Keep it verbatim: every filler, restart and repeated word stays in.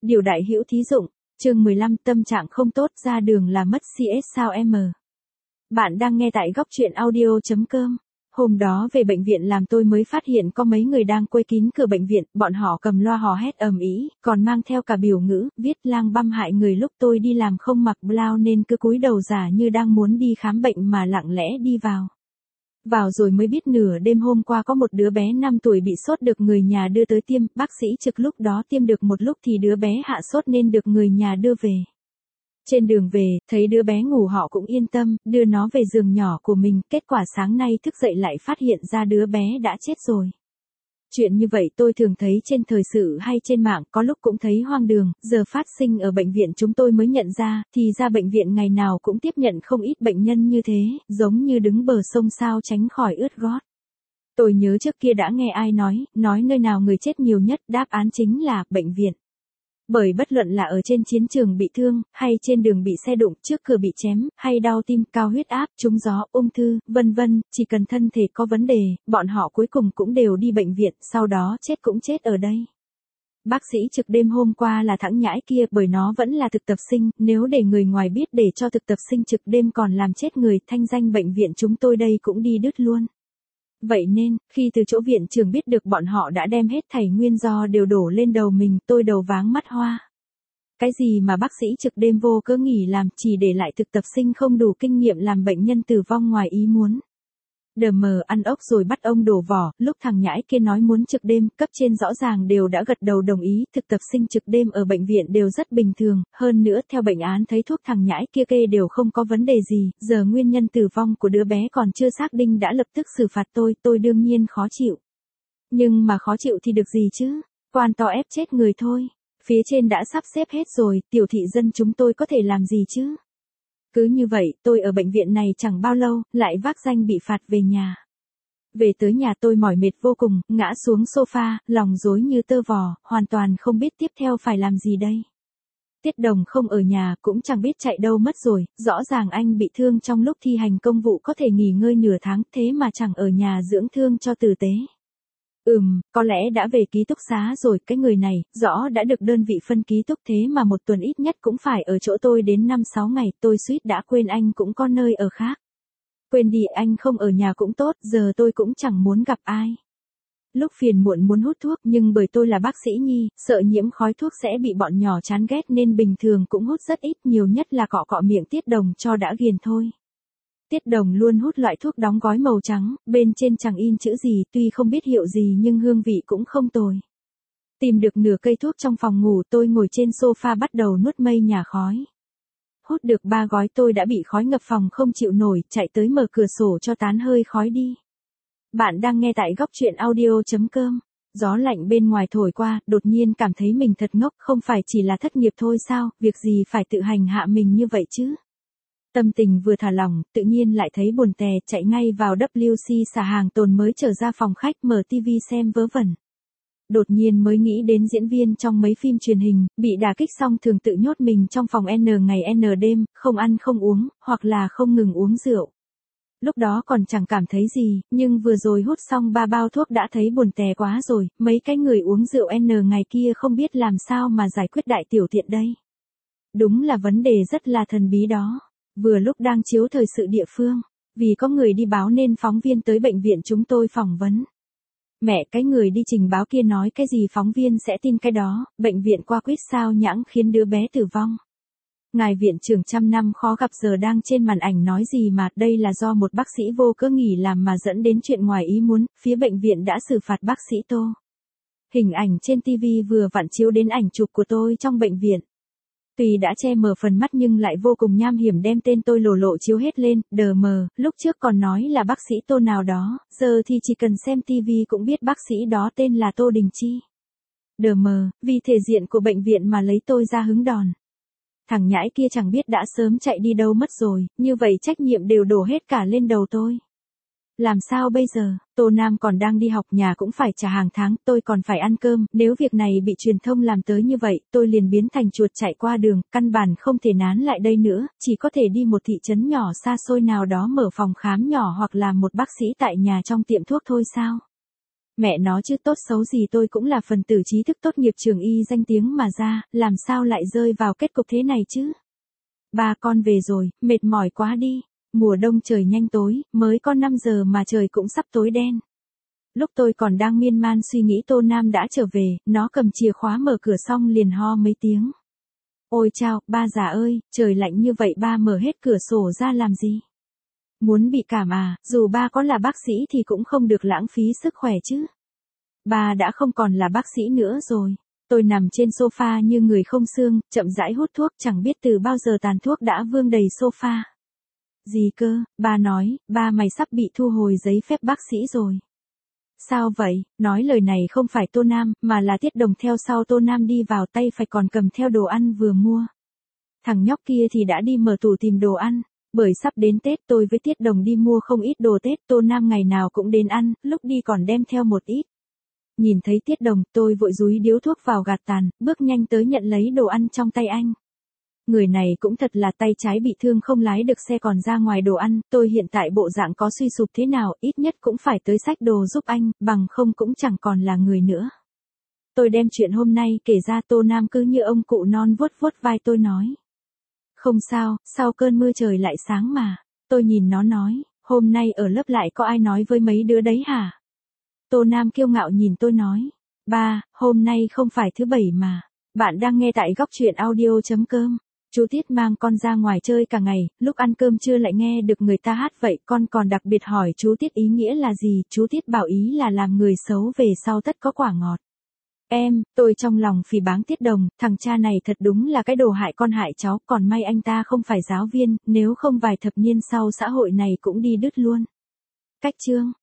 Điều đại hữu thí dụng, chương mười lăm tâm trạng không tốt ra đường là mất xê ét sao em. Bạn đang nghe tại góc truyện audio chấm com. Hôm đó về bệnh viện làm tôi mới phát hiện có mấy người đang quây kín cửa bệnh viện, bọn họ cầm loa hò hét ầm ĩ, còn mang theo cả biểu ngữ, viết lang băm hại người lúc tôi đi làm không mặc blau nên cứ cúi đầu giả như đang muốn đi khám bệnh mà lặng lẽ đi vào. Vào rồi mới biết nửa đêm hôm qua có một đứa bé năm tuổi bị sốt được người nhà đưa tới tiêm, bác sĩ trực lúc đó tiêm được một lúc thì đứa bé hạ sốt nên được người nhà đưa về. Trên đường về, thấy đứa bé ngủ họ cũng yên tâm, đưa nó về giường nhỏ của mình, kết quả sáng nay thức dậy lại phát hiện ra đứa bé đã chết rồi. Chuyện như vậy tôi thường thấy trên thời sự hay trên mạng, có lúc cũng thấy hoang đường, giờ phát sinh ở bệnh viện chúng tôi mới nhận ra, thì ra bệnh viện ngày nào cũng tiếp nhận không ít bệnh nhân như thế, giống như đứng bờ sông sao tránh khỏi ướt gót. Tôi nhớ trước kia đã nghe ai nói, nói nơi nào người chết nhiều nhất, đáp án chính là bệnh viện. Bởi bất luận là ở trên chiến trường bị thương, hay trên đường bị xe đụng, trước cửa bị chém, hay đau tim, cao huyết áp, trúng gió, ung thư, vân vân, chỉ cần thân thể có vấn đề, bọn họ cuối cùng cũng đều đi bệnh viện, sau đó chết cũng chết ở đây. Bác sĩ trực đêm hôm qua là thằng nhãi kia, bởi nó vẫn là thực tập sinh, nếu để người ngoài biết để cho thực tập sinh trực đêm còn làm chết người, thanh danh bệnh viện chúng tôi đây cũng đi đứt luôn. Vậy nên, khi từ chỗ viện trưởng biết được bọn họ đã đem hết thảy nguyên do đều đổ lên đầu mình, tôi đầu váng mắt hoa. Cái gì mà bác sĩ trực đêm vô cớ nghỉ làm, chỉ để lại thực tập sinh không đủ kinh nghiệm làm bệnh nhân tử vong ngoài ý muốn. Đờ mờ ăn ốc rồi bắt ông đổ vỏ, lúc thằng nhãi kia nói muốn trực đêm, cấp trên rõ ràng đều đã gật đầu đồng ý, thực tập sinh trực đêm ở bệnh viện đều rất bình thường, hơn nữa theo bệnh án thấy thuốc thằng nhãi kia kê đều không có vấn đề gì, giờ nguyên nhân tử vong của đứa bé còn chưa xác định đã lập tức xử phạt tôi, tôi đương nhiên khó chịu. Nhưng mà khó chịu thì được gì chứ, quan to ép chết người thôi, phía trên đã sắp xếp hết rồi, tiểu thị dân chúng tôi có thể làm gì chứ? Cứ như vậy, tôi ở bệnh viện này chẳng bao lâu, lại vác danh bị phạt về nhà. Về tới nhà tôi mỏi mệt vô cùng, ngã xuống sofa, lòng rối như tơ vò, hoàn toàn không biết tiếp theo phải làm gì đây. Tiết Đồng không ở nhà, cũng chẳng biết chạy đâu mất rồi, rõ ràng anh bị thương trong lúc thi hành công vụ có thể nghỉ ngơi nửa tháng, thế mà chẳng ở nhà dưỡng thương cho tử tế. Ừm, có lẽ đã về ký túc xá rồi, cái người này, rõ đã được đơn vị phân ký túc thế mà một tuần ít nhất cũng phải ở chỗ tôi đến năm sáu ngày, tôi suýt đã quên anh cũng có nơi ở khác. Quên đi, anh không ở nhà cũng tốt, giờ tôi cũng chẳng muốn gặp ai. Lúc phiền muộn muốn hút thuốc nhưng bởi tôi là bác sĩ nhi, sợ nhiễm khói thuốc sẽ bị bọn nhỏ chán ghét nên bình thường cũng hút rất ít, nhiều nhất là cọ cọ miệng Tiết Đồng cho đã ghiền thôi. Tiết Đồng luôn hút loại thuốc đóng gói màu trắng, bên trên chẳng in chữ gì, tuy không biết hiệu gì nhưng hương vị cũng không tồi. Tìm được nửa cây thuốc trong phòng ngủ, tôi ngồi trên sofa bắt đầu nuốt mây nhà khói. Hút được ba gói tôi đã bị khói ngập phòng không chịu nổi, chạy tới mở cửa sổ cho tán hơi khói đi. Bạn đang nghe tại góc truyện audio chấm com. Gió lạnh bên ngoài thổi qua, đột nhiên cảm thấy mình thật ngốc, không phải chỉ là thất nghiệp thôi sao, việc gì phải tự hành hạ mình như vậy chứ. Tâm tình vừa thả lỏng, tự nhiên lại thấy buồn tè, chạy ngay vào vê kép xê xả hàng tồn mới trở ra phòng khách mở tivi xem vớ vẩn. Đột nhiên mới nghĩ đến diễn viên trong mấy phim truyền hình, bị đả kích xong thường tự nhốt mình trong phòng N ngày N đêm, không ăn không uống, hoặc là không ngừng uống rượu. Lúc đó còn chẳng cảm thấy gì, nhưng vừa rồi hút xong ba bao thuốc đã thấy buồn tè quá rồi, mấy cái người uống rượu N ngày kia không biết làm sao mà giải quyết đại tiểu tiện đây. Đúng là vấn đề rất là thần bí đó. Vừa lúc đang chiếu thời sự địa phương, vì có người đi báo nên phóng viên tới bệnh viện chúng tôi phỏng vấn. Mẹ, cái người đi trình báo kia nói cái gì phóng viên sẽ tin cái đó, bệnh viện qua quýt sao nhãng khiến đứa bé tử vong. Ngài viện trưởng trăm năm khó gặp giờ đang trên màn ảnh nói gì mà đây là do một bác sĩ vô cớ nghỉ làm mà dẫn đến chuyện ngoài ý muốn, phía bệnh viện đã xử phạt bác sĩ Tô. Hình ảnh trên tivi vừa vặn chiếu đến ảnh chụp của tôi trong bệnh viện. Tuy đã che mờ phần mắt nhưng lại vô cùng nham hiểm đem tên tôi lồ lộ chiếu hết lên, đờ mờ, lúc trước còn nói là bác sĩ Tô nào đó, giờ thì chỉ cần xem tivi cũng biết bác sĩ đó tên là Tô Đình Chi. Đờ mờ, vì thể diện của bệnh viện mà lấy tôi ra hứng đòn. Thằng nhãi kia chẳng biết đã sớm chạy đi đâu mất rồi, như vậy trách nhiệm đều đổ hết cả lên đầu tôi. Làm sao bây giờ, Tô Nam còn đang đi học, nhà cũng phải trả hàng tháng, tôi còn phải ăn cơm, nếu việc này bị truyền thông làm tới như vậy, tôi liền biến thành chuột chạy qua đường, căn bản không thể nán lại đây nữa, chỉ có thể đi một thị trấn nhỏ xa xôi nào đó mở phòng khám nhỏ hoặc là một bác sĩ tại nhà trong tiệm thuốc thôi sao. Mẹ nó chứ tốt xấu gì tôi cũng là phần tử trí thức tốt nghiệp trường y danh tiếng mà ra, làm sao lại rơi vào kết cục thế này chứ? Ba con về rồi, mệt mỏi quá đi. Mùa đông trời nhanh tối, mới có năm giờ mà trời cũng sắp tối đen. Lúc tôi còn đang miên man suy nghĩ Tô Nam đã trở về, nó cầm chìa khóa mở cửa xong liền ho mấy tiếng. Ôi chao, ba già ơi, trời lạnh như vậy ba mở hết cửa sổ ra làm gì? Muốn bị cảm à, dù ba có là bác sĩ thì cũng không được lãng phí sức khỏe chứ. Ba đã không còn là bác sĩ nữa rồi. Tôi nằm trên sofa như người không xương, chậm rãi hút thuốc chẳng biết từ bao giờ tàn thuốc đã vương đầy sofa. Gì cơ, ba nói, ba mày sắp bị thu hồi giấy phép bác sĩ rồi. Sao vậy, nói lời này không phải Tô Nam, mà là Tiết Đồng theo sau Tô Nam đi vào tay phải còn cầm theo đồ ăn vừa mua. Thằng nhóc kia thì đã đi mở tủ tìm đồ ăn, bởi sắp đến Tết tôi với Tiết Đồng đi mua không ít đồ Tết, Tô Nam ngày nào cũng đến ăn, lúc đi còn đem theo một ít. Nhìn thấy Tiết Đồng, tôi vội dúi điếu thuốc vào gạt tàn, bước nhanh tới nhận lấy đồ ăn trong tay anh. Người này cũng thật là tay trái bị thương không lái được xe còn ra ngoài đồ ăn, tôi hiện tại bộ dạng có suy sụp thế nào, ít nhất cũng phải tới xách đồ giúp anh, bằng không cũng chẳng còn là người nữa. Tôi đem chuyện hôm nay kể ra Tô Nam cứ như ông cụ non vuốt vuốt vai tôi nói. Không sao, sau cơn mưa trời lại sáng mà. Tôi nhìn nó nói, hôm nay ở lớp lại có ai nói với mấy đứa đấy hả? Tô Nam kiêu ngạo nhìn tôi nói, ba, hôm nay không phải thứ bảy mà. Bạn đang nghe tại góc truyện audio.com. Chú Tiết mang con ra ngoài chơi cả ngày, lúc ăn cơm trưa lại nghe được người ta hát vậy, con còn đặc biệt hỏi chú Tiết ý nghĩa là gì, chú Tiết bảo ý là làm người xấu về sau tất có quả ngọt. Em, tôi trong lòng phỉ báng Tiết Đồng, thằng cha này thật đúng là cái đồ hại con hại cháu, còn may anh ta không phải giáo viên, nếu không vài thập niên sau xã hội này cũng đi đứt luôn. Cách chương